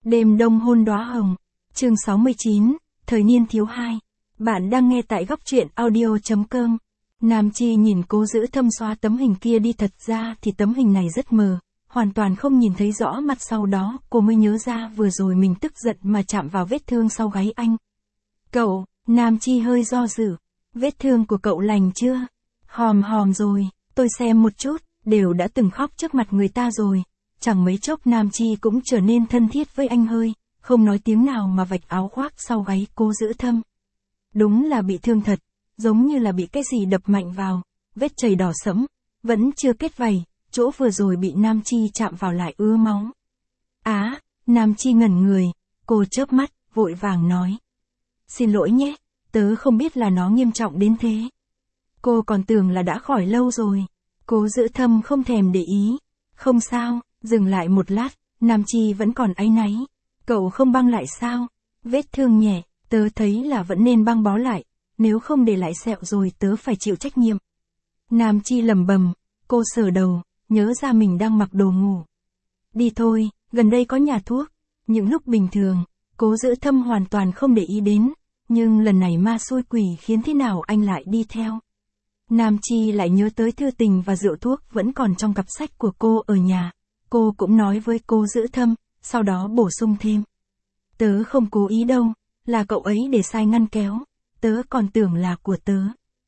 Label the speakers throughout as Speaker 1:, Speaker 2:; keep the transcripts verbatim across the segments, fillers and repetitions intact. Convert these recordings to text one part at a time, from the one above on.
Speaker 1: Đêm đông hôn đóa hồng. Chương sáu mươi chín, thời niên thiếu hai. Bạn đang nghe tại góc truyện audio.com. Nam Chi nhìn Cố Giữ Thâm xóa tấm hình kia đi, thật ra thì tấm hình này rất mờ, hoàn toàn không nhìn thấy rõ mặt, sau đó cô mới nhớ ra vừa rồi mình tức giận mà chạm vào vết thương sau gáy anh. Cậu, Nam Chi hơi do dự, vết thương của cậu lành chưa? Hòm hòm rồi, tôi xem một chút, đều đã từng khóc trước mặt người ta rồi. Chẳng mấy chốc Nam Chi cũng trở nên thân thiết với anh, hơi, không nói tiếng nào mà vạch áo khoác sau gáy Cố Giữ Thâm. Đúng là bị thương thật, giống như là bị cái gì đập mạnh vào, vết chảy đỏ sẫm, vẫn chưa kết vảy, chỗ vừa rồi bị Nam Chi chạm vào lại ứa máu. Á, Nam Chi ngẩn người, cô chớp mắt, vội vàng nói. Xin lỗi nhé, tớ không biết là nó nghiêm trọng đến thế. Cô còn tưởng là đã khỏi lâu rồi. Cố Giữ Thâm không thèm để ý. Không sao, dừng lại một lát, Nam Chi vẫn còn áy náy. Cậu không băng lại sao? Vết thương nhẹ, tớ thấy là vẫn nên băng bó lại, nếu không để lại sẹo rồi tớ phải chịu trách nhiệm. Nam Chi lẩm bẩm, cô sờ đầu, nhớ ra mình đang mặc đồ ngủ. Đi thôi, gần đây có nhà thuốc. Những lúc bình thường, Cố Giữ Thâm hoàn toàn không để ý đến, nhưng lần này ma xui quỷ khiến thế nào anh lại đi theo. Nam Chi lại nhớ tới thư tình và rượu thuốc vẫn còn trong cặp sách của cô ở nhà. Cô cũng nói với Cố Giữ Thâm, sau đó bổ sung thêm. Tớ không cố ý đâu, là cậu ấy để sai ngăn kéo, tớ còn tưởng là của tớ.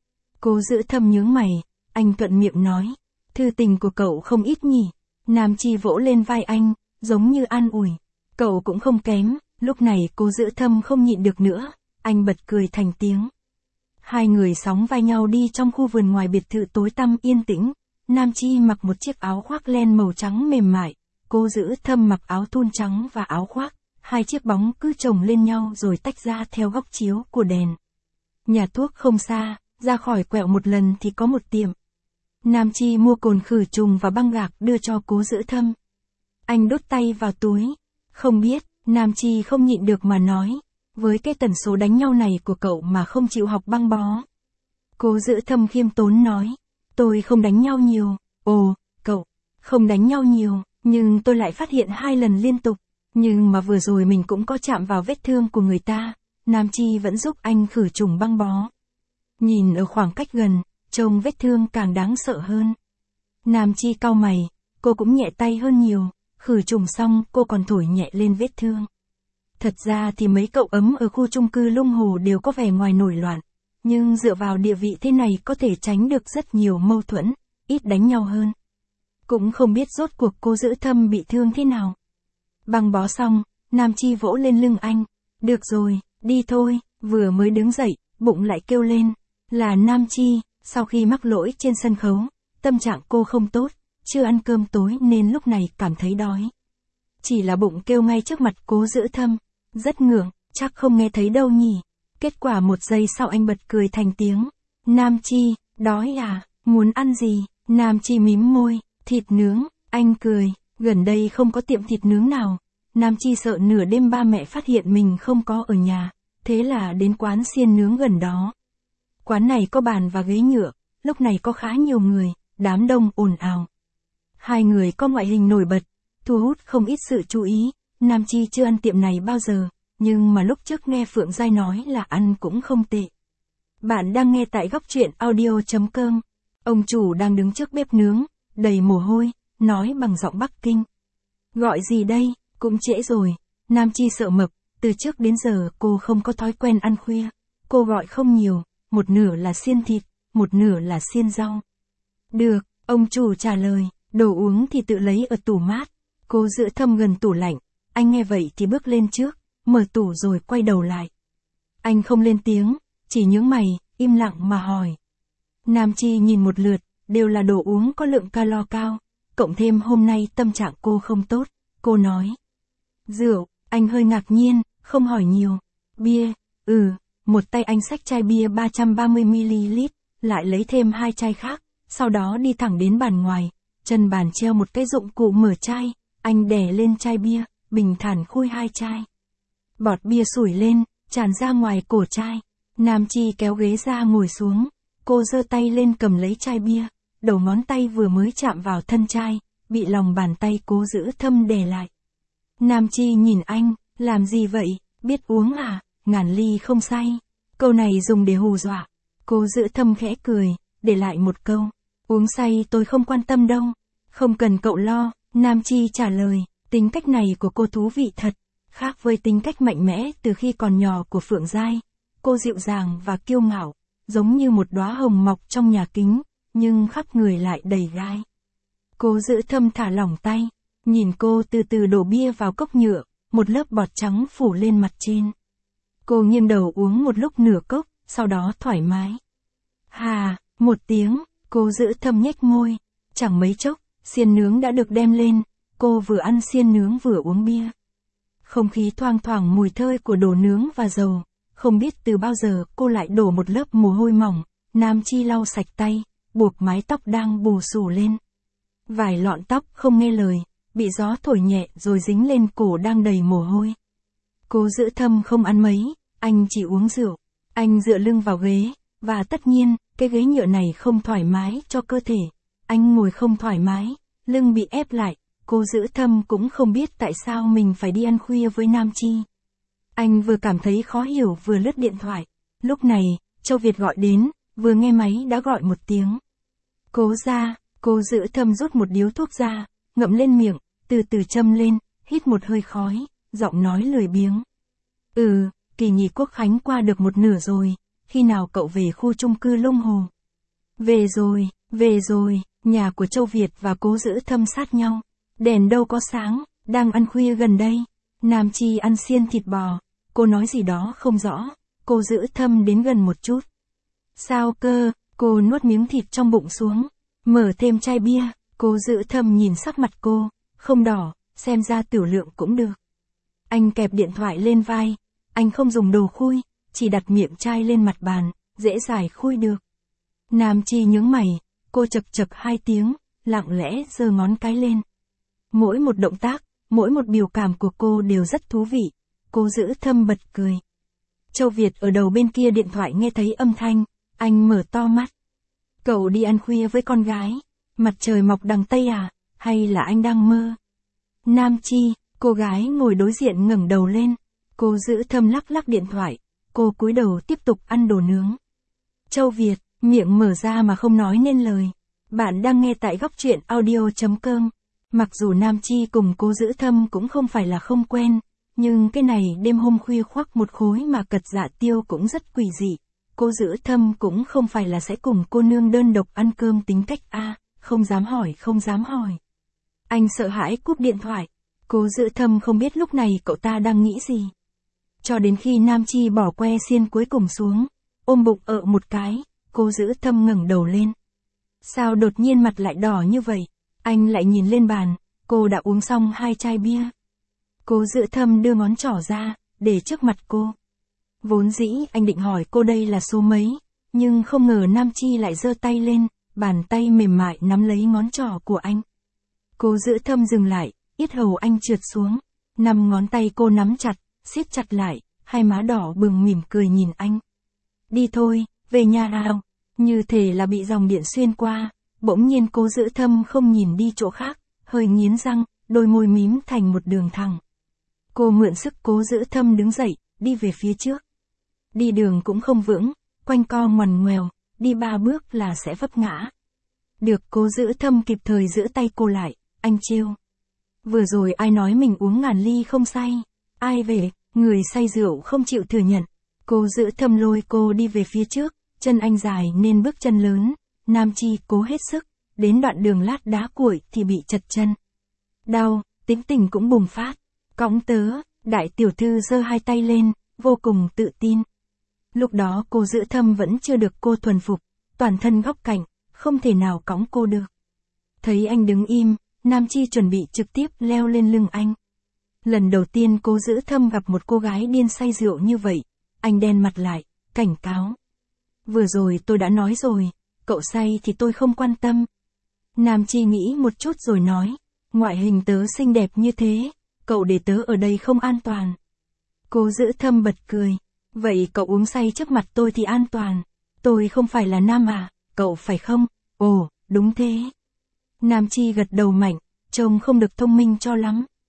Speaker 1: Cố Giữ Thâm nhướng mày, anh thuận miệng nói, thư tình của cậu không ít nhỉ. Nam Chi vỗ lên vai anh, giống như an ủi, cậu cũng không kém. Lúc này Cố Giữ Thâm không nhịn được nữa, anh bật cười thành tiếng. Hai người sóng vai nhau đi trong khu vườn ngoài biệt thự tối tăm yên tĩnh. Nam Chi mặc một chiếc áo khoác len màu trắng mềm mại, Cố Giữ Thâm mặc áo thun trắng và áo khoác, hai chiếc bóng cứ chồng lên nhau rồi tách ra theo góc chiếu của đèn. Nhà thuốc không xa, ra khỏi quẹo một lần thì có một tiệm. Nam Chi mua cồn khử trùng và băng gạc đưa cho Cố Giữ Thâm. Anh đút tay vào túi. Không biết, Nam Chi không nhịn được mà nói, với cái tần số đánh nhau này của cậu mà không chịu học băng bó. Cố Giữ Thâm khiêm tốn nói, tôi không đánh nhau nhiều. Ồ, cậu, không đánh nhau nhiều, nhưng tôi lại phát hiện hai lần liên tục. Nhưng mà vừa rồi mình cũng có chạm vào vết thương của người ta. Nam Chi vẫn giúp anh khử trùng băng bó. Nhìn ở khoảng cách gần, trông vết thương càng đáng sợ hơn. Nam Chi cau mày, cô cũng nhẹ tay hơn nhiều, khử trùng xong cô còn thổi nhẹ lên vết thương. Thật ra thì mấy cậu ấm ở khu chung cư Lung Hồ đều có vẻ ngoài nổi loạn, nhưng dựa vào địa vị thế này có thể tránh được rất nhiều mâu thuẫn, ít đánh nhau hơn. Cũng không biết rốt cuộc Cố Giữ Thâm bị thương thế nào. Băng bó xong, Nam Chi vỗ lên lưng anh, được rồi, đi thôi. Vừa mới đứng dậy, bụng lại kêu lên, là Nam Chi. Sau khi mắc lỗi trên sân khấu, tâm trạng cô không tốt, chưa ăn cơm tối nên lúc này cảm thấy đói. Chỉ là bụng kêu ngay trước mặt Cố Giữ Thâm, rất ngượng, chắc không nghe thấy đâu nhỉ. Kết quả một giây sau anh bật cười thành tiếng. Nam Chi, đói à, muốn ăn gì? Nam Chi mím môi, thịt nướng. Anh cười, gần đây không có tiệm thịt nướng nào. Nam Chi sợ nửa đêm ba mẹ phát hiện mình không có ở nhà, thế là đến quán xiên nướng gần đó. Quán này có bàn và ghế nhựa, lúc này có khá nhiều người, đám đông ồn ào. Hai người có ngoại hình nổi bật, thu hút không ít sự chú ý. Nam Chi chưa ăn tiệm này bao giờ, nhưng mà lúc trước nghe Phượng Giai nói là ăn cũng không tệ. Bạn đang nghe tại góc truyện audio.com. Ông chủ đang đứng trước bếp nướng, đầy mồ hôi, nói bằng giọng Bắc Kinh. Gọi gì đây, cũng trễ rồi. Nam Chi sợ mập, từ trước đến giờ cô không có thói quen ăn khuya. Cô gọi không nhiều, một nửa là xiên thịt, một nửa là xiên rau. Được, ông chủ trả lời, đồ uống thì tự lấy ở tủ mát. Cố Giữ Thâm gần tủ lạnh, anh nghe vậy thì bước lên trước, mở tủ rồi quay đầu lại. Anh không lên tiếng, chỉ nhướng mày, im lặng mà hỏi. Nam Chi nhìn một lượt, đều là đồ uống có lượng calo cao, cộng thêm hôm nay tâm trạng cô không tốt, cô nói. Rượu, anh hơi ngạc nhiên, không hỏi nhiều. Bia, ừ, một tay anh xách chai bia ba trăm ba mươi mi li lít, lại lấy thêm hai chai khác, sau đó đi thẳng đến bàn ngoài, chân bàn treo một cái dụng cụ mở chai, anh đè lên chai bia, bình thản khui hai chai. Bọt bia sủi lên, tràn ra ngoài cổ chai. Nam Chi kéo ghế ra ngồi xuống, cô giơ tay lên cầm lấy chai bia, đầu ngón tay vừa mới chạm vào thân chai, bị lòng bàn tay Cố Giữ Thâm đè lại. Nam Chi nhìn anh, làm gì vậy, biết uống à, ngàn ly không say. Câu này dùng để hù dọa. Cố Giữ Thâm khẽ cười, để lại một câu. Uống say tôi không quan tâm đâu. Không cần cậu lo, Nam Chi trả lời. Tính cách này của cô thú vị thật. Khác với tính cách mạnh mẽ từ khi còn nhỏ của Phượng Giai. Cô dịu dàng và kiêu ngạo, giống như một đóa hồng mọc trong nhà kính, nhưng khắp người lại đầy gai. Cố Giữ Thâm thả lỏng tay, nhìn cô từ từ đổ bia vào cốc nhựa, một lớp bọt trắng phủ lên mặt trên. Cô nghiêng đầu uống một lúc nửa cốc, sau đó thoải mái. Hà, một tiếng, Cố Giữ Thâm nhếch môi, chẳng mấy chốc, xiên nướng đã được đem lên, cô vừa ăn xiên nướng vừa uống bia. Không khí thoang thoảng mùi thơm của đồ nướng và dầu, không biết từ bao giờ cô lại đổ một lớp mồ hôi mỏng, Nam Chi lau sạch tay, buộc mái tóc đang bù xù lên. Vài lọn tóc không nghe lời, bị gió thổi nhẹ rồi dính lên cổ đang đầy mồ hôi. Cố Giữ Thâm không ăn mấy, anh chỉ uống rượu. Anh dựa lưng vào ghế, và tất nhiên, cái ghế nhựa này không thoải mái cho cơ thể. Anh ngồi không thoải mái, lưng bị ép lại, Cố Giữ Thâm cũng không biết tại sao mình phải đi ăn khuya với Nam Chi. Anh vừa cảm thấy khó hiểu vừa lướt điện thoại. Lúc này, Châu Việt gọi đến, vừa nghe máy đã gọi một tiếng. Cố ra, Cố Giữ Thâm rút một điếu thuốc ra, ngậm lên miệng, từ từ châm lên, hít một hơi khói, giọng nói lười biếng. Ừ, kỳ nghỉ Quốc khánh qua được một nửa rồi, khi nào cậu về khu chung cư Long Hồ? Về rồi, về rồi, nhà của Châu Việt và Cố Giữ Thâm sát nhau. Đèn đâu có sáng, đang ăn khuya gần đây. Nam Chi ăn xiên thịt bò, cô nói gì đó không rõ, Cố Giữ Thâm đến gần một chút. Sao cơ, cô nuốt miếng thịt trong bụng xuống, mở thêm chai bia, Cố Giữ Thâm nhìn sắc mặt cô, không đỏ, xem ra tiểu lượng cũng được. Anh kẹp điện thoại lên vai, anh không dùng đồ khui, chỉ đặt miệng chai lên mặt bàn, dễ dải khui được. Nam Chi nhướng mày, cô chật chật hai tiếng, lặng lẽ giơ ngón cái lên. Mỗi một động tác, mỗi một biểu cảm của cô đều rất thú vị. Cố Giữ Thâm bật cười. Châu Việt ở đầu bên kia điện thoại nghe thấy âm thanh, anh mở to mắt. Cậu đi ăn khuya với con gái, mặt trời mọc đằng Tây à, hay là anh đang mơ? Nam Chi, cô gái ngồi đối diện ngẩng đầu lên. Cố Giữ Thâm lắc lắc điện thoại, cô cúi đầu tiếp tục ăn đồ nướng. Châu Việt, miệng mở ra mà không nói nên lời. Bạn đang nghe tại góc truyện audio chấm com. Mặc dù Nam Chi cùng Cố Giữ Thâm cũng không phải là không quen, nhưng cái này đêm hôm khuya khoác một khối mà cật dạ tiêu cũng rất quỷ dị. Cố Giữ Thâm cũng không phải là sẽ cùng cô nương đơn độc ăn cơm tính cách a, không dám hỏi không dám hỏi. Anh sợ hãi cúp điện thoại. Cố Giữ Thâm không biết lúc này cậu ta đang nghĩ gì. Cho đến khi Nam Chi bỏ que xiên cuối cùng xuống, ôm bụng ợ một cái, Cố Giữ Thâm ngẩng đầu lên. Sao đột nhiên mặt lại đỏ như vậy? Anh lại nhìn lên bàn, cô đã uống xong hai chai bia. Cố Giữ Thâm đưa ngón trỏ ra, để trước mặt cô. Vốn dĩ anh định hỏi cô đây là số mấy, nhưng không ngờ Nam Chi lại giơ tay lên, bàn tay mềm mại nắm lấy ngón trỏ của anh. Cố Giữ Thâm dừng lại, yết hầu anh trượt xuống, năm ngón tay cô nắm chặt, siết chặt lại, hai má đỏ bừng mỉm cười nhìn anh. Đi thôi, về nhà nào, như thể là bị dòng điện xuyên qua, bỗng nhiên Cố Giữ Thâm không nhìn đi chỗ khác, hơi nghiến răng, đôi môi mím thành một đường thẳng. Cô mượn sức Cố Giữ Thâm đứng dậy, đi về phía trước. Đi đường cũng không vững, quanh co ngoằn ngoèo, đi ba bước là sẽ vấp ngã. Được Cố Giữ Thâm kịp thời giữ tay cô lại, anh trêu. Vừa rồi ai nói mình uống ngàn ly không say, ai về, người say rượu không chịu thừa nhận. Cố Giữ Thâm lôi cô đi về phía trước, chân anh dài nên bước chân lớn, Nam Chi cố hết sức, đến đoạn đường lát đá cuội thì bị chật chân. Đau, tính tình cũng bùng phát, cõng tớ, đại tiểu thư giơ hai tay lên, vô cùng tự tin. Lúc đó Cố Giữ Thâm vẫn chưa được cô thuần phục, toàn thân góc cạnh, không thể nào cõng cô được. Thấy anh đứng im, Nam Chi chuẩn bị trực tiếp leo lên lưng anh. Lần đầu tiên Cố Giữ Thâm gặp một cô gái điên say rượu như vậy, anh đen mặt lại, cảnh cáo. Vừa rồi tôi đã nói rồi, cậu say thì tôi không quan tâm. Nam Chi nghĩ một chút rồi nói, ngoại hình tớ xinh đẹp như thế, cậu để tớ ở đây không an toàn. Cố Giữ Thâm bật cười, vậy cậu uống say trước mặt tôi thì an toàn, tôi không phải là nam à, cậu phải không? Ồ, đúng thế. Nam Chi gật đầu mạnh, trông không được thông minh cho lắm.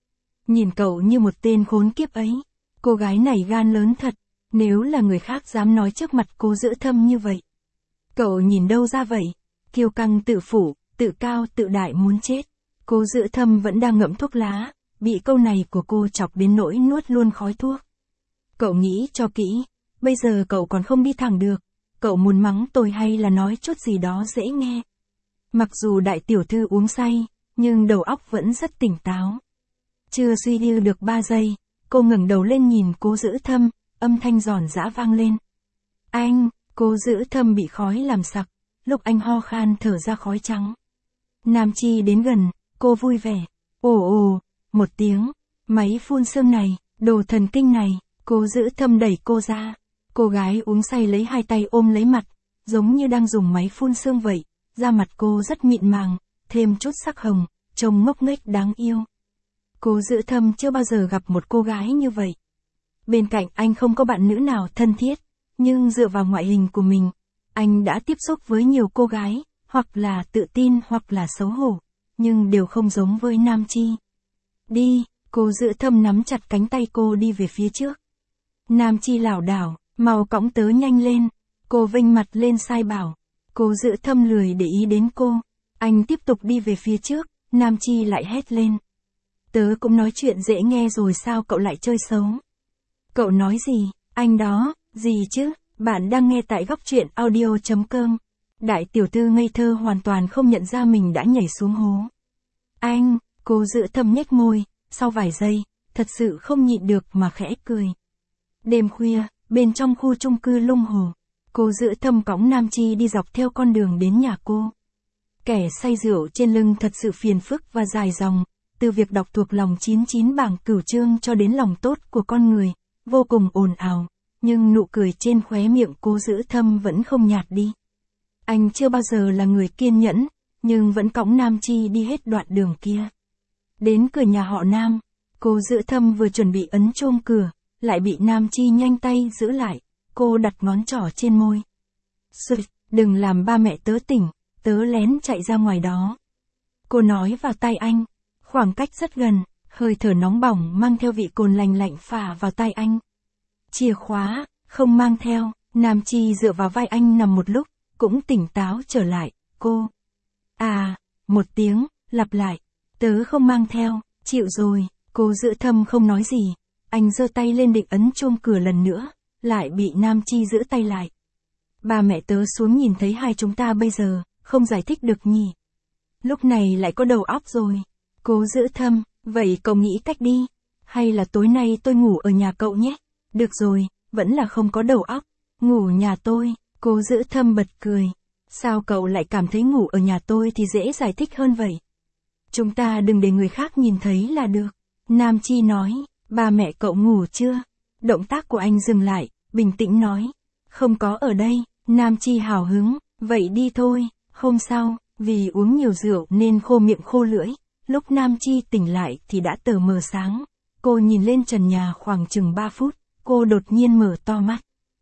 Speaker 1: Nhìn cậu như một tên khốn kiếp ấy. Cô gái này gan lớn thật, nếu là người khác dám nói trước mặt Cố Dữ Thâm như vậy. Cậu nhìn đâu ra vậy? Kiêu căng tự phủ, tự cao tự đại muốn chết. Cố Dữ Thâm vẫn đang ngậm thuốc lá, bị câu này của cô chọc đến nỗi nuốt luôn khói thuốc. Cậu nghĩ cho kỹ, bây giờ cậu còn không đi thẳng được, cậu muốn mắng tôi hay là nói chút gì đó dễ nghe. Mặc dù đại tiểu thư uống say, nhưng đầu óc vẫn rất tỉnh táo. Chưa suy tư được ba giây, cô ngẩng đầu lên nhìn Cố Dữ Thâm, âm thanh giòn giã vang lên. Anh, Cố Dữ Thâm bị khói làm sặc, lúc anh ho khan thở ra khói trắng. Nam Chi đến gần, cô vui vẻ. Ồ ồ, một tiếng, máy phun sương này, đồ thần kinh này, Cố Dữ Thâm đẩy cô ra. Cô gái uống say lấy hai tay ôm lấy mặt, giống như đang dùng máy phun sương vậy, da mặt cô rất mịn màng, thêm chút sắc hồng, trông ngốc nghếch đáng yêu. Cố Dữ Thâm chưa bao giờ gặp một cô gái như vậy. Bên cạnh anh không có bạn nữ nào thân thiết, nhưng dựa vào ngoại hình của mình, anh đã tiếp xúc với nhiều cô gái, hoặc là tự tin hoặc là xấu hổ, nhưng đều không giống với Nam Chi. Đi, Cố Dữ Thâm nắm chặt cánh tay cô đi về phía trước. Nam Chi lảo đảo, mau cõng tớ nhanh lên, cô vênh mặt lên sai bảo. Cố Dữ Thâm lười để ý đến cô, anh tiếp tục đi về phía trước, Nam Chi lại hét lên. Tớ cũng nói chuyện dễ nghe rồi sao cậu lại chơi xấu? Cậu nói gì, anh đó, gì chứ, bạn đang nghe tại góc truyện audio chấm com. Đại tiểu thư ngây thơ hoàn toàn không nhận ra mình đã nhảy xuống hố. Anh, Cố Dữ Thâm nhếch môi, sau vài giây, thật sự không nhịn được mà khẽ cười. Đêm khuya, bên trong khu chung cư Lung Hồ, Cố Dữ Thâm cõng Nam Chi đi dọc theo con đường đến nhà cô. Kẻ say rượu trên lưng thật sự phiền phức và dài dòng, từ việc đọc thuộc lòng chín mươi chín bảng cửu chương cho đến lòng tốt của con người, vô cùng ồn ào, nhưng nụ cười trên khóe miệng Cố Dữ Thâm vẫn không nhạt đi. Anh chưa bao giờ là người kiên nhẫn, nhưng vẫn cõng Nam Chi đi hết đoạn đường kia. Đến cửa nhà họ Nam, Cố Dữ Thâm vừa chuẩn bị ấn chuông cửa, lại bị Nam Chi nhanh tay giữ lại, cô đặt ngón trỏ trên môi. Sụt, đừng làm ba mẹ tớ tỉnh, tớ lén chạy ra ngoài đó. Cô nói vào tai anh, khoảng cách rất gần, hơi thở nóng bỏng mang theo vị cồn lành lạnh phả vào tai anh. Chìa khóa, không mang theo, Nam Chi dựa vào vai anh nằm một lúc, cũng tỉnh táo trở lại, cô. À, một tiếng, lặp lại, tớ không mang theo, chịu rồi, Cố Dữ Thâm không nói gì, anh giơ tay lên định ấn chuông cửa lần nữa, lại bị Nam Chi giữ tay lại. Ba mẹ tớ xuống nhìn thấy hai chúng ta bây giờ, không giải thích được nhỉ. Lúc này lại có đầu óc rồi. Cố Dữ Thâm, vậy cậu nghĩ cách đi, hay là tối nay tôi ngủ ở nhà cậu nhé. Được rồi, vẫn là không có đầu óc. Ngủ nhà tôi, Cố Dữ Thâm bật cười. Sao cậu lại cảm thấy ngủ ở nhà tôi thì dễ giải thích hơn vậy? Chúng ta đừng để người khác nhìn thấy là được. Nam Chi nói, ba mẹ cậu ngủ chưa? Động tác của anh dừng lại, bình tĩnh nói. Không có ở đây, Nam Chi hào hứng, vậy đi thôi. Hôm sau, vì uống nhiều rượu nên khô miệng khô lưỡi. Lúc Nam Chi tỉnh lại thì đã tờ mờ sáng. Cô nhìn lên trần nhà khoảng chừng ba phút, cô đột nhiên mở to mắt.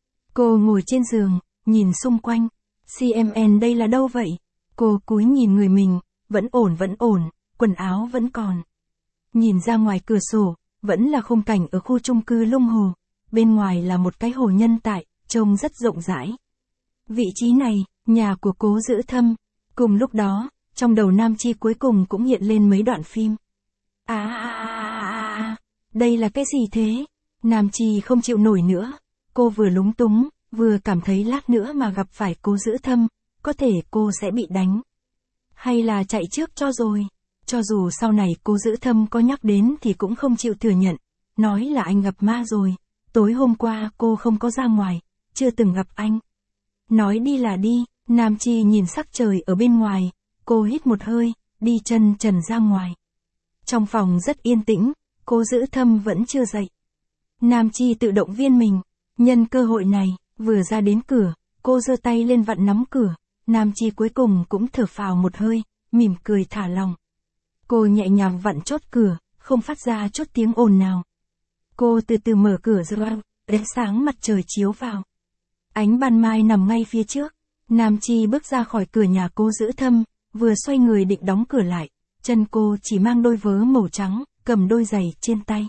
Speaker 1: Cô ngồi trên giường, nhìn xung quanh. xê em en đây là đâu vậy? Cô cúi nhìn người mình, vẫn ổn vẫn ổn, quần áo vẫn còn. Nhìn ra ngoài cửa sổ, vẫn là khung cảnh ở khu chung cư Lung Hồ. Bên ngoài là một cái hồ nhân tại, trông rất rộng rãi. Vị trí này, nhà của Cố Dữ Thâm. Cùng lúc đó, trong đầu Nam Chi cuối cùng cũng hiện lên mấy đoạn phim. À, à, à, à, đây là cái gì thế? Nam Chi không chịu nổi nữa. Cô vừa lúng túng, vừa cảm thấy lát nữa mà gặp phải Cố Dữ Thâm, có thể cô sẽ bị đánh. Hay là chạy trước cho rồi. Cho dù sau này Cố Dữ Thâm có nhắc đến thì cũng không chịu thừa nhận. Nói là anh gặp ma rồi. Tối hôm qua cô không có ra ngoài, chưa từng gặp anh. Nói đi là đi, Nam Chi nhìn sắc trời ở bên ngoài. Cô hít một hơi, đi chân trần ra ngoài. Trong phòng rất yên tĩnh, Cố Dữ Thâm vẫn chưa dậy. Nam Chi tự động viên mình. Nhân cơ hội này, vừa ra đến cửa, cô giơ tay lên vặn nắm cửa. Nam Chi cuối cùng cũng thở phào một hơi, mỉm cười thả lòng. Cô nhẹ nhàng vặn chốt cửa, không phát ra chút tiếng ồn nào. Cô từ từ mở cửa ra, ánh sáng mặt trời chiếu vào. Ánh ban mai nằm ngay phía trước. Nam Chi bước ra khỏi cửa nhà Cố Dữ Thâm, vừa xoay người định đóng cửa lại. Chân cô chỉ mang đôi vớ màu trắng, cầm đôi giày trên tay.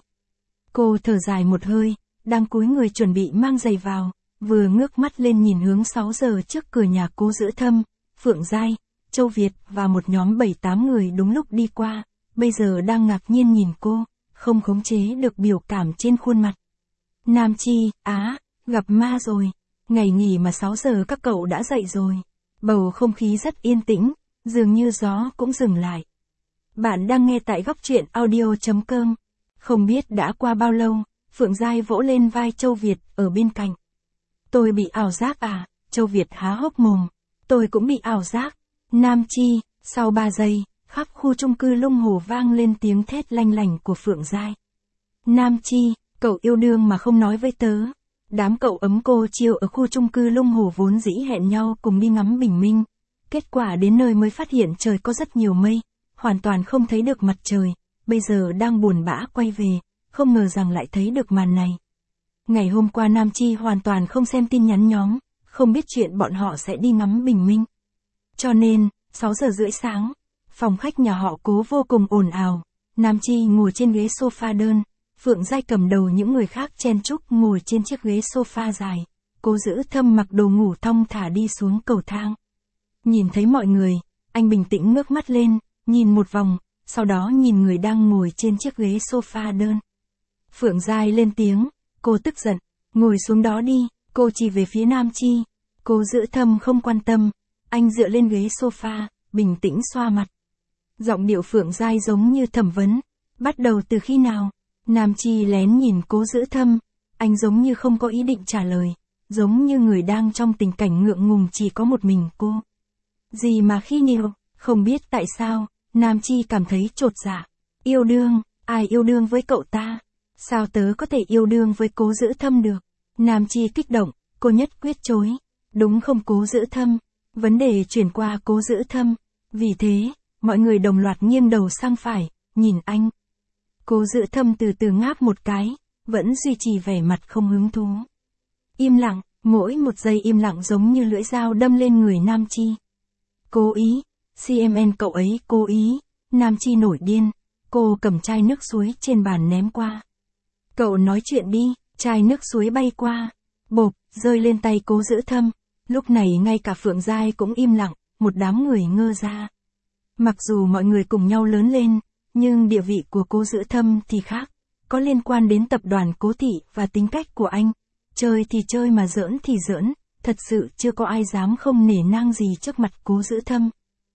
Speaker 1: Cô thở dài một hơi, đang cúi người chuẩn bị mang giày vào, vừa ngước mắt lên nhìn hướng sáu giờ trước cửa nhà Cố Giữ Thâm, Phượng Giai, Châu Việt và một nhóm bảy tám người đúng lúc đi qua, bây giờ đang ngạc nhiên nhìn cô, không khống chế được biểu cảm trên khuôn mặt. Nam Chi, á, gặp ma rồi. Ngày nghỉ mà sáu giờ các cậu đã dậy rồi. Bầu không khí rất yên tĩnh, dường như gió cũng dừng lại. Bạn đang nghe tại góc truyện audio chấm com. Không biết đã qua bao lâu, Phượng Giai vỗ lên vai Châu Việt ở bên cạnh. Tôi bị ảo giác à? Châu Việt há hốc mồm. Tôi cũng bị ảo giác. Nam Chi, sau ba giây, khắp khu chung cư Lung Hồ vang lên tiếng thét lanh lảnh của Phượng Giai. Nam Chi, cậu yêu đương mà không nói với tớ. Đám cậu ấm cô chiêu ở khu chung cư Lung Hồ vốn dĩ hẹn nhau cùng đi ngắm bình minh. Kết quả đến nơi mới phát hiện trời có rất nhiều mây, hoàn toàn không thấy được mặt trời, bây giờ đang buồn bã quay về, không ngờ rằng lại thấy được màn này. Ngày hôm qua Nam Chi hoàn toàn không xem tin nhắn nhóm, không biết chuyện bọn họ sẽ đi ngắm bình minh. Cho nên, sáu giờ rưỡi sáng, phòng khách nhà họ Cố vô cùng ồn ào, Nam Chi ngồi trên ghế sofa đơn, Phượng Giai cầm đầu những người khác chen chúc ngồi trên chiếc ghế sofa dài, Cố Giữ Thâm mặc đồ ngủ thong thả đi xuống cầu thang. Nhìn thấy mọi người, anh bình tĩnh ngước mắt lên, nhìn một vòng, sau đó nhìn người đang ngồi trên chiếc ghế sofa đơn. Phượng Giai lên tiếng, cô tức giận, ngồi xuống đó đi, cô chỉ về phía Nam Chi. Cố Giữ Thâm không quan tâm, anh dựa lên ghế sofa, bình tĩnh xoa mặt. Giọng điệu Phượng Giai giống như thẩm vấn, bắt đầu từ khi nào? Nam Chi lén nhìn Cố Giữ Thâm, anh giống như không có ý định trả lời, giống như người đang trong tình cảnh ngượng ngùng chỉ có một mình cô. Gì mà khi nhiều, không biết tại sao, Nam Chi cảm thấy chột dạ. Yêu đương, ai yêu đương với cậu ta? Sao tớ có thể yêu đương với Cố Giữ Thâm được? Nam Chi kích động, cô nhất quyết chối. Đúng không Cố Giữ Thâm? Vấn đề chuyển qua Cố Giữ Thâm. Vì thế, mọi người đồng loạt nghiêng đầu sang phải, nhìn anh. Cố Giữ Thâm từ từ ngáp một cái, vẫn duy trì vẻ mặt không hứng thú. Im lặng, mỗi một giây im lặng giống như lưỡi dao đâm lên người Nam Chi. Cố ý, xê em en cậu ấy cố ý, Nam Chi nổi điên, cô cầm chai nước suối trên bàn ném qua. Cậu nói chuyện đi, chai nước suối bay qua, bộp, rơi lên tay Cố Giữ Thâm. Lúc này ngay cả Phượng Giai cũng im lặng, một đám người ngơ ra. Mặc dù mọi người cùng nhau lớn lên, nhưng địa vị của Cố Giữ Thâm thì khác, có liên quan đến tập đoàn Cố Thị và tính cách của anh. Chơi thì chơi mà giỡn thì giỡn, thật sự chưa có ai dám không nể nang gì trước mặt Cố Giữ Thâm.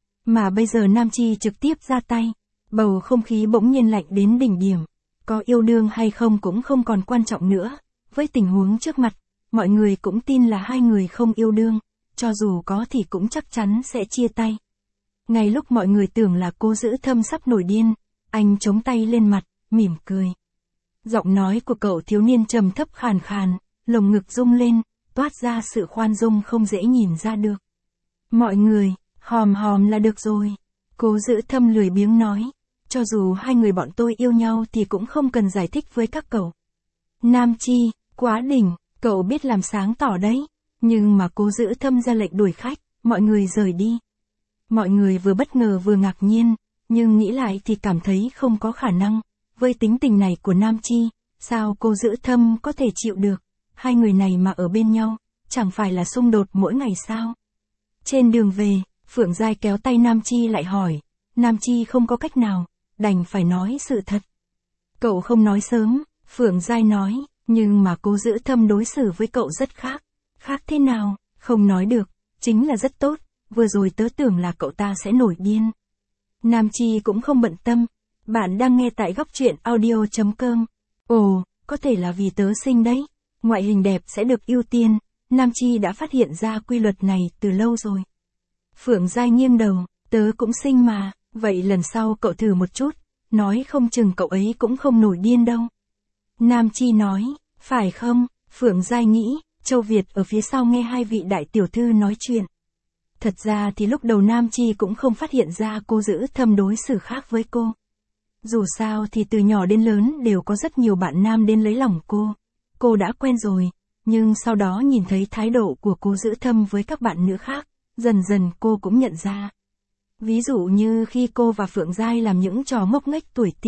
Speaker 1: Mà bây giờ Nam Chi trực tiếp ra tay, bầu không khí bỗng nhiên lạnh đến đỉnh điểm. Có yêu đương hay không cũng không còn quan trọng nữa, với tình huống trước mặt, mọi người cũng tin là hai người không yêu đương, cho dù có thì cũng chắc chắn sẽ chia tay. Ngay lúc mọi người tưởng là Cố Giữ Thâm sắp nổi điên, anh chống tay lên mặt, mỉm cười. Giọng nói của cậu thiếu niên trầm thấp khàn khàn, lồng ngực rung lên, toát ra sự khoan dung không dễ nhìn ra được. Mọi người, hòm hòm là được rồi. Cố Giữ Thâm lười biếng nói, cho dù hai người bọn tôi yêu nhau thì cũng không cần giải thích với các cậu. Nam Chi, quá đỉnh, cậu biết làm sáng tỏ đấy. Nhưng mà Cố Giữ Thâm ra lệnh đuổi khách, mọi người rời đi. Mọi người vừa bất ngờ vừa ngạc nhiên, nhưng nghĩ lại thì cảm thấy không có khả năng. Với tính tình này của Nam Chi, sao Cố Giữ Thâm có thể chịu được? Hai người này mà ở bên nhau, chẳng phải là xung đột mỗi ngày sao? Trên đường về, Phượng Giai kéo tay Nam Chi lại hỏi. Nam Chi không có cách nào, đành phải nói sự thật. Cậu không nói sớm, Phượng Giai nói, nhưng mà Cố Giữ Thâm đối xử với cậu rất khác. Khác thế nào? Không nói được, chính là rất tốt, vừa rồi tớ tưởng là cậu ta sẽ nổi điên. Nam Chi cũng không bận tâm. Bạn đang nghe tại góc truyện audio chấm com. Ồ, có thể là vì tớ xinh đấy. Ngoại hình đẹp sẽ được ưu tiên. Nam Chi đã phát hiện ra quy luật này từ lâu rồi. Phượng Giai nghiêng đầu, tớ cũng xinh mà, vậy lần sau cậu thử một chút, nói không chừng cậu ấy cũng không nổi điên đâu. Nam Chi nói, phải không? Phượng Giai nghĩ, Châu Việt ở phía sau nghe hai vị đại tiểu thư nói chuyện. Thật ra thì lúc đầu Nam Chi cũng không phát hiện ra Cố Giữ Thâm đối xử khác với cô. Dù sao thì từ nhỏ đến lớn đều có rất nhiều bạn nam đến lấy lòng cô. Cô đã quen rồi, nhưng sau đó nhìn thấy thái độ của Cố Giữ Thâm với các bạn nữ khác, dần dần cô cũng nhận ra. Ví dụ như khi cô và Phượng Giai làm những trò ngốc nghếch tuổi teen,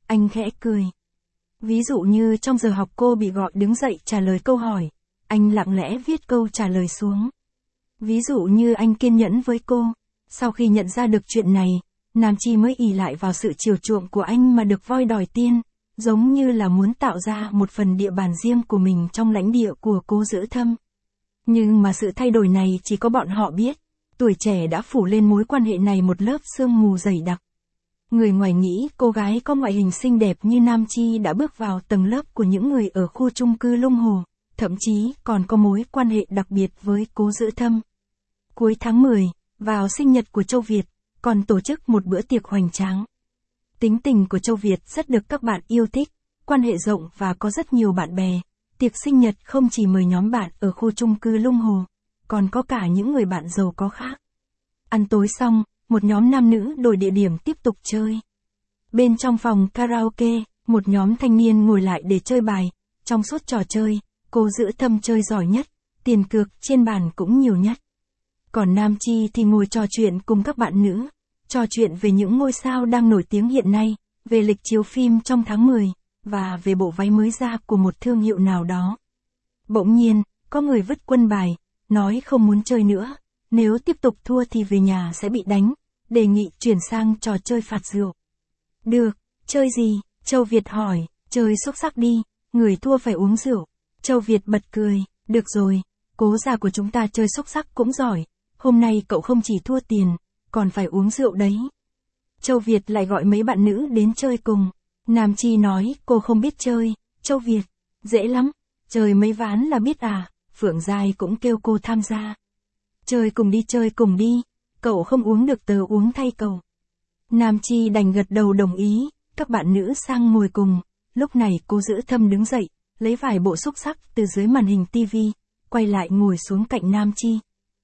Speaker 1: anh khẽ cười. Ví dụ như trong giờ học cô bị gọi đứng dậy trả lời câu hỏi, anh lặng lẽ viết câu trả lời xuống. Ví dụ như anh kiên nhẫn với cô, sau khi nhận ra được chuyện này, Nam Chi mới ỷ lại vào sự chiều chuộng của anh mà được voi đòi tiên, giống như là muốn tạo ra một phần địa bàn riêng của mình trong lãnh địa của Cố Dữ Thâm. Nhưng mà sự thay đổi này chỉ có bọn họ biết, tuổi trẻ đã phủ lên mối quan hệ này một lớp sương mù dày đặc. Người ngoài nghĩ cô gái có ngoại hình xinh đẹp như Nam Chi đã bước vào tầng lớp của những người ở khu chung cư Lung Hồ, thậm chí còn có mối quan hệ đặc biệt với Cố Dữ Thâm. Cuối tháng mười, vào sinh nhật của Châu Việt, còn tổ chức một bữa tiệc hoành tráng. Tính tình của Châu Việt rất được các bạn yêu thích, quan hệ rộng và có rất nhiều bạn bè. Tiệc sinh nhật không chỉ mời nhóm bạn ở khu chung cư Lung Hồ, còn có cả những người bạn giàu có khác. Ăn tối xong, một nhóm nam nữ đổi địa điểm tiếp tục chơi. Bên trong phòng karaoke, một nhóm thanh niên ngồi lại để chơi bài. Trong suốt trò chơi, Cố Dữ Thâm chơi giỏi nhất, tiền cược trên bàn cũng nhiều nhất. Còn Nam Chi thì ngồi trò chuyện cùng các bạn nữ, trò chuyện về những ngôi sao đang nổi tiếng hiện nay, về lịch chiếu phim trong tháng mười, và về bộ váy mới ra của một thương hiệu nào đó. Bỗng nhiên, có người vứt quân bài, nói không muốn chơi nữa, nếu tiếp tục thua thì về nhà sẽ bị đánh, đề nghị chuyển sang trò chơi phạt rượu. Được, chơi gì? Châu Việt hỏi, chơi xúc xắc đi, người thua phải uống rượu. Châu Việt bật cười, được rồi, Cố già của chúng ta chơi xúc xắc cũng giỏi, hôm nay cậu không chỉ thua tiền, còn phải uống rượu đấy. Châu Việt lại gọi mấy bạn nữ đến chơi cùng. Nam Chi nói cô không biết chơi. Châu Việt, dễ lắm, chơi mấy ván là biết à, Phượng Giai cũng kêu cô tham gia. Chơi cùng đi chơi cùng đi, cậu không uống được tớ uống thay cậu. Nam Chi đành gật đầu đồng ý, các bạn nữ sang ngồi cùng. Lúc này Cố Dữ Thâm đứng dậy, lấy vài bộ xúc xắc từ dưới màn hình tivi, quay lại ngồi xuống cạnh Nam Chi.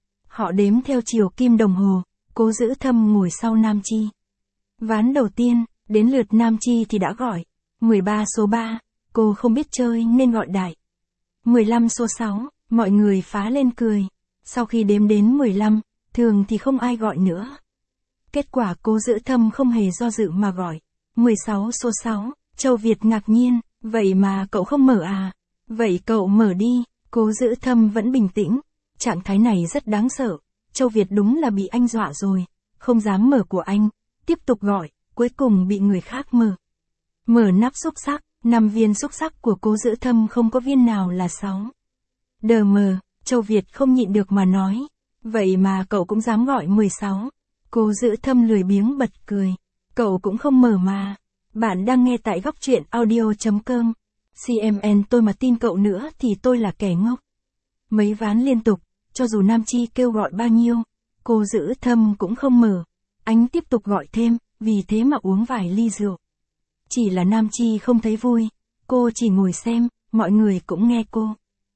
Speaker 1: Họ đếm theo chiều kim đồng hồ, Cố Dữ Thâm ngồi sau Nam Chi. Ván đầu tiên, đến lượt Nam Chi thì đã gọi. mười ba số ba, cô không biết chơi nên gọi đại. mười lăm số sáu, mọi người phá lên cười. Sau khi đếm đến mười lăm, thường thì không ai gọi nữa. Kết quả Cố Dữ Thâm không hề do dự mà gọi. mười sáu số sáu, Châu Việt ngạc nhiên, vậy mà cậu không mở à? Vậy cậu mở đi. Cố Dữ Thâm vẫn bình tĩnh. Trạng thái này rất đáng sợ. Châu Việt đúng là bị anh dọa rồi, không dám mở của anh. Tiếp tục gọi, cuối cùng bị người khác mở. Mở nắp xúc xắc, năm viên xúc xắc của Cố Dữ Thâm không có viên nào là sáu. Đờ mờ, Châu Việt không nhịn được mà nói. Vậy mà cậu cũng dám gọi mười sáu. Cố Dữ Thâm lười biếng bật cười. Cậu cũng không mở mà. Bạn đang nghe tại góc truyện audio chấm com. xê em en tôi mà tin cậu nữa thì tôi là kẻ ngốc. Mấy ván liên tục, cho dù Nam Chi kêu gọi bao nhiêu, Cố Dữ Thâm cũng không mở. Anh tiếp tục gọi thêm, vì thế mà uống vài ly rượu. Chỉ là Nam Chi không thấy vui, cô chỉ ngồi xem, mọi người cũng nghe cô.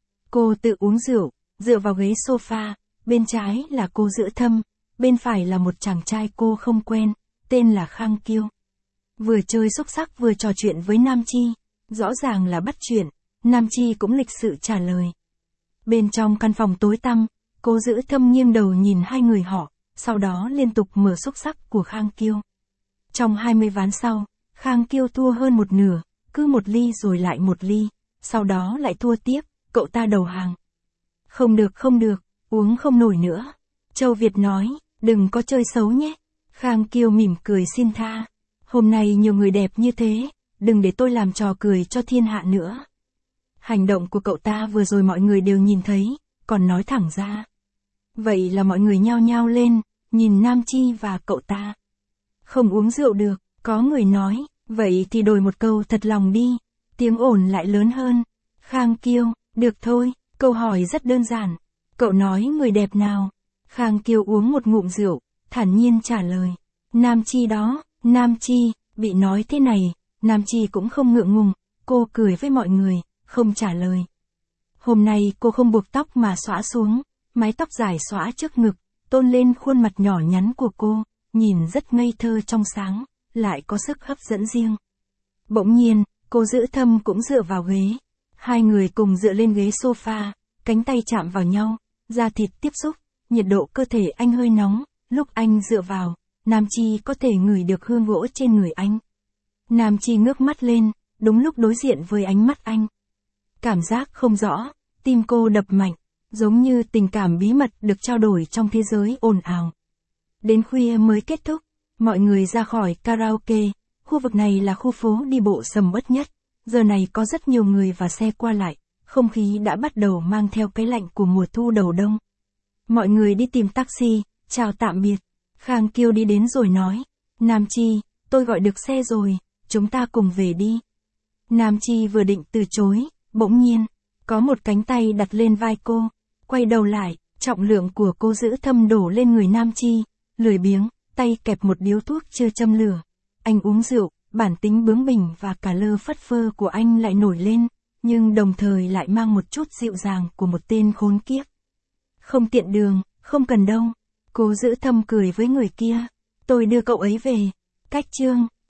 Speaker 1: Cô tự uống rượu, dựa vào ghế sofa, bên trái là Cố Dữ Thâm, bên phải là một chàng trai cô không quen, tên là Khang Kiêu. Vừa chơi xúc xắc vừa trò chuyện với Nam Chi, rõ ràng là bắt chuyện, Nam Chi cũng lịch sự trả lời. Bên trong căn phòng tối tăm, Cố Dữ Thâm nghiêng đầu nhìn hai người họ, sau đó liên tục mở xúc xắc của Khang Kiêu. Trong hai mươi ván sau, Khang Kiêu thua hơn một nửa, cứ một ly rồi lại một ly, sau đó lại thua tiếp, cậu ta đầu hàng. Không được không được, uống không nổi nữa. Châu Việt nói, đừng có chơi xấu nhé. Khang Kiêu mỉm cười xin tha. Hôm nay nhiều người đẹp như thế, đừng để tôi làm trò cười cho thiên hạ nữa. Hành động của cậu ta vừa rồi mọi người đều nhìn thấy, còn nói thẳng ra. Vậy là mọi người nhao nhao lên, nhìn Nam Chi và cậu ta. Không uống rượu được, có người nói, vậy thì đổi một câu thật lòng đi. Tiếng ồn lại lớn hơn. Khang Kiêu, được thôi, câu hỏi rất đơn giản. Cậu nói người đẹp nào? Khang Kiêu uống một ngụm rượu, thản nhiên trả lời. Nam Chi đó. Nam Chi, bị nói thế này, Nam Chi cũng không ngượng ngùng, cô cười với mọi người, không trả lời. Hôm nay cô không buộc tóc mà xõa xuống, mái tóc dài xõa trước ngực, tôn lên khuôn mặt nhỏ nhắn của cô, nhìn rất ngây thơ trong sáng, lại có sức hấp dẫn riêng. Bỗng nhiên, Cố Dữ Thâm cũng dựa vào ghế. Hai người cùng dựa lên ghế sofa, cánh tay chạm vào nhau, da thịt tiếp xúc, nhiệt độ cơ thể anh hơi nóng, lúc anh dựa vào, Nam Chi có thể ngửi được hương gỗ trên người anh. Nam Chi ngước mắt lên, đúng lúc đối diện với ánh mắt anh. Cảm giác không rõ, tim cô đập mạnh, giống như tình cảm bí mật được trao đổi trong thế giới ồn ào. Đến khuya mới kết thúc, mọi người ra khỏi karaoke, khu vực này là khu phố đi bộ sầm uất nhất, giờ này có rất nhiều người và xe qua lại, không khí đã bắt đầu mang theo cái lạnh của mùa thu đầu đông. Mọi người đi tìm taxi, chào tạm biệt. Khang Kiêu đi đến rồi nói, Nam Chi, tôi gọi được xe rồi, chúng ta cùng về đi. Nam Chi vừa định từ chối, bỗng nhiên, có một cánh tay đặt lên vai cô, quay đầu lại, trọng lượng của cô giữ thâm đổ lên người Nam Chi, lười biếng, tay kẹp một điếu thuốc chưa châm lửa. Anh uống rượu, bản tính bướng bỉnh và cả lơ phất phơ của anh lại nổi lên, nhưng đồng thời lại mang một chút dịu dàng của một tên khốn kiếp. Không tiện đường, không cần đâu. Cô giữ thâm cười với người kia. Tôi đưa cậu ấy về. Cách chương